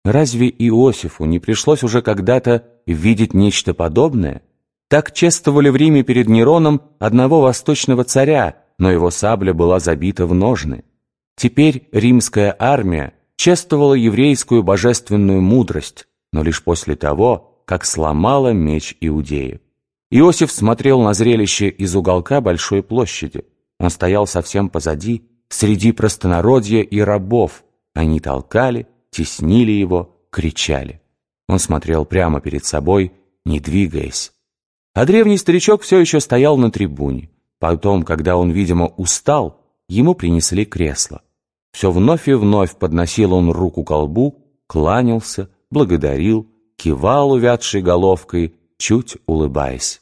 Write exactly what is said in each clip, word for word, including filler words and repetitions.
Разве Иосифу не пришлось уже когда-то видеть нечто подобное? Так чествовали в Риме перед Нероном одного восточного царя, но его сабля была забита в ножны. Теперь римская армия чествовала еврейскую божественную мудрость, но лишь после того, как сломала меч Иудеев. Иосиф смотрел на зрелище из уголка большой площади. Он стоял совсем позади, среди простонародья и рабов. Они толкали, теснили его, кричали. Он смотрел прямо перед собой, не двигаясь. А древний старичок все еще стоял на трибуне. Потом, когда он, видимо, устал, ему принесли кресло. Все вновь и вновь подносил он руку к колбу, кланялся, благодарил, кивал увядшей головкой, чуть улыбаясь.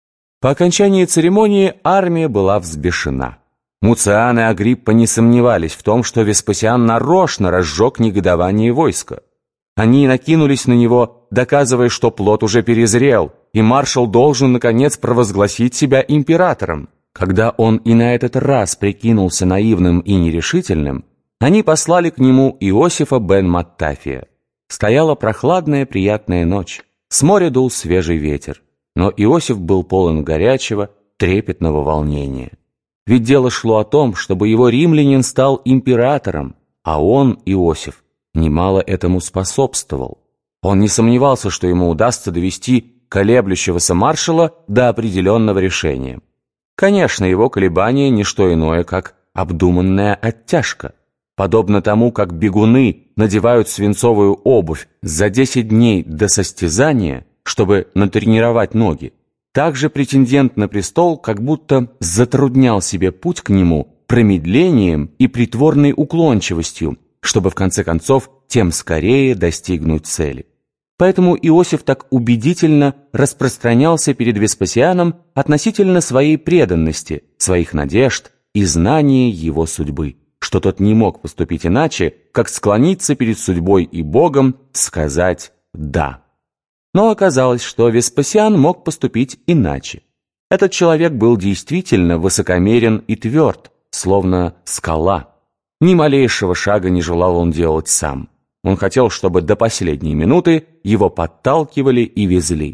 По окончании церемонии армия была взбешена. Муциан и Агриппа не сомневались в том, что Веспасиан нарочно разжег негодование войска. Они накинулись на него, доказывая, что плод уже перезрел, и маршал должен, наконец, провозгласить себя императором. Когда он и на этот раз прикинулся наивным и нерешительным, они послали к нему Иосифа бен Маттафия. Стояла прохладная приятная ночь, с моря дул свежий ветер, но Иосиф был полон горячего, трепетного волнения. Ведь дело шло о том, чтобы его римлянин стал императором, а он, Иосиф, немало этому способствовал. Он не сомневался, что ему удастся довести колеблющегося маршала до определенного решения. Конечно, его колебание не что иное, как обдуманная оттяжка. Подобно тому, как бегуны надевают свинцовую обувь за десять дней до состязания, чтобы натренировать ноги, также претендент на престол как будто затруднял себе путь к нему промедлением и притворной уклончивостью, чтобы в конце концов тем скорее достигнуть цели. Поэтому Иосиф так убедительно распространялся перед Веспасианом относительно своей преданности, своих надежд и знания его судьбы, что тот не мог поступить иначе, как склониться перед судьбой и Богом, сказать «да». Но оказалось, что Веспасиан мог поступить иначе. Этот человек был действительно высокомерен и тверд, словно скала. Ни малейшего шага не желал он делать сам. Он хотел, чтобы до последней минуты его подталкивали и везли.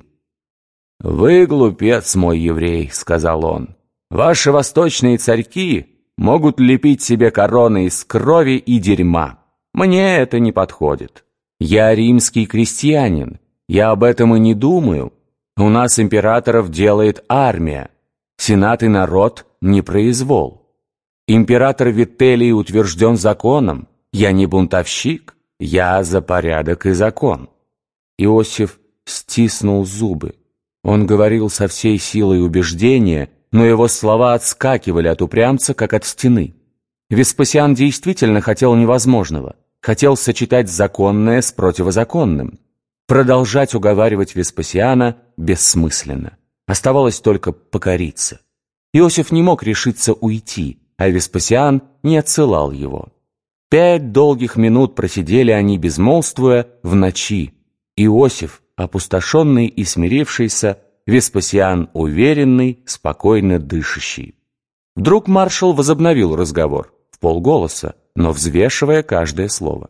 «Вы глупец, мой еврей», — сказал он. «Ваши восточные царьки могут лепить себе короны из крови и дерьма. Мне это не подходит. Я римский крестьянин, я об этом и не думаю. У нас императоров делает армия, сенат и народ не произвол. Император Вителий утвержден законом, я не бунтовщик, я за порядок и закон». Иосиф стиснул зубы. Он говорил со всей силой убеждения, но его слова отскакивали от упрямца, как от стены. Веспасиан действительно хотел невозможного, хотел сочетать законное с противозаконным. Продолжать уговаривать Веспасиана бессмысленно. Оставалось только покориться. Иосиф не мог решиться уйти, а Веспасиан не отсылал его. Пять долгих минут просидели они, безмолвствуя, в ночи. Иосиф, опустошенный и смирившийся, Веспасиан уверенный, спокойно дышащий. Вдруг маршал возобновил разговор, вполголоса, но взвешивая каждое слово.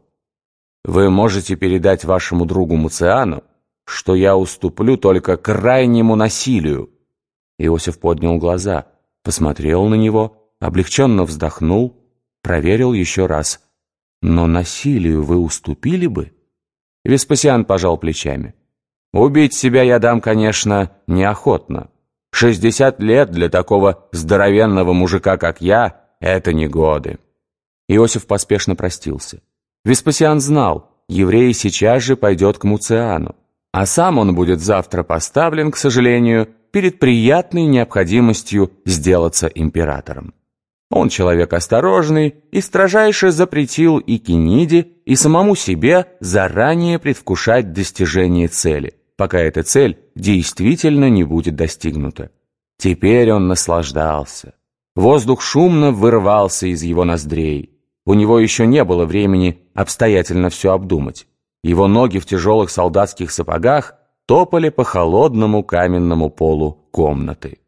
«Вы можете передать вашему другу Муциану, что я уступлю только крайнему насилию». Иосиф поднял глаза, посмотрел на него, облегченно вздохнул, проверил еще раз. «Но насилию вы уступили бы?» Веспасиан пожал плечами. «Убить себя я дам, конечно, неохотно. Шестьдесят лет для такого здоровенного мужика, как я, это не годы». Иосиф поспешно простился. Веспасиан знал, еврей сейчас же пойдет к Муциану, а сам он будет завтра поставлен, к сожалению, перед приятной необходимостью сделаться императором. Он человек осторожный и строжайше запретил и Кениде, и самому себе заранее предвкушать достижение цели, пока эта цель действительно не будет достигнута. Теперь он наслаждался. Воздух шумно вырывался из его ноздрей. У него еще не было времени обстоятельно все обдумать. Его ноги в тяжелых солдатских сапогах топали по холодному каменному полу комнаты.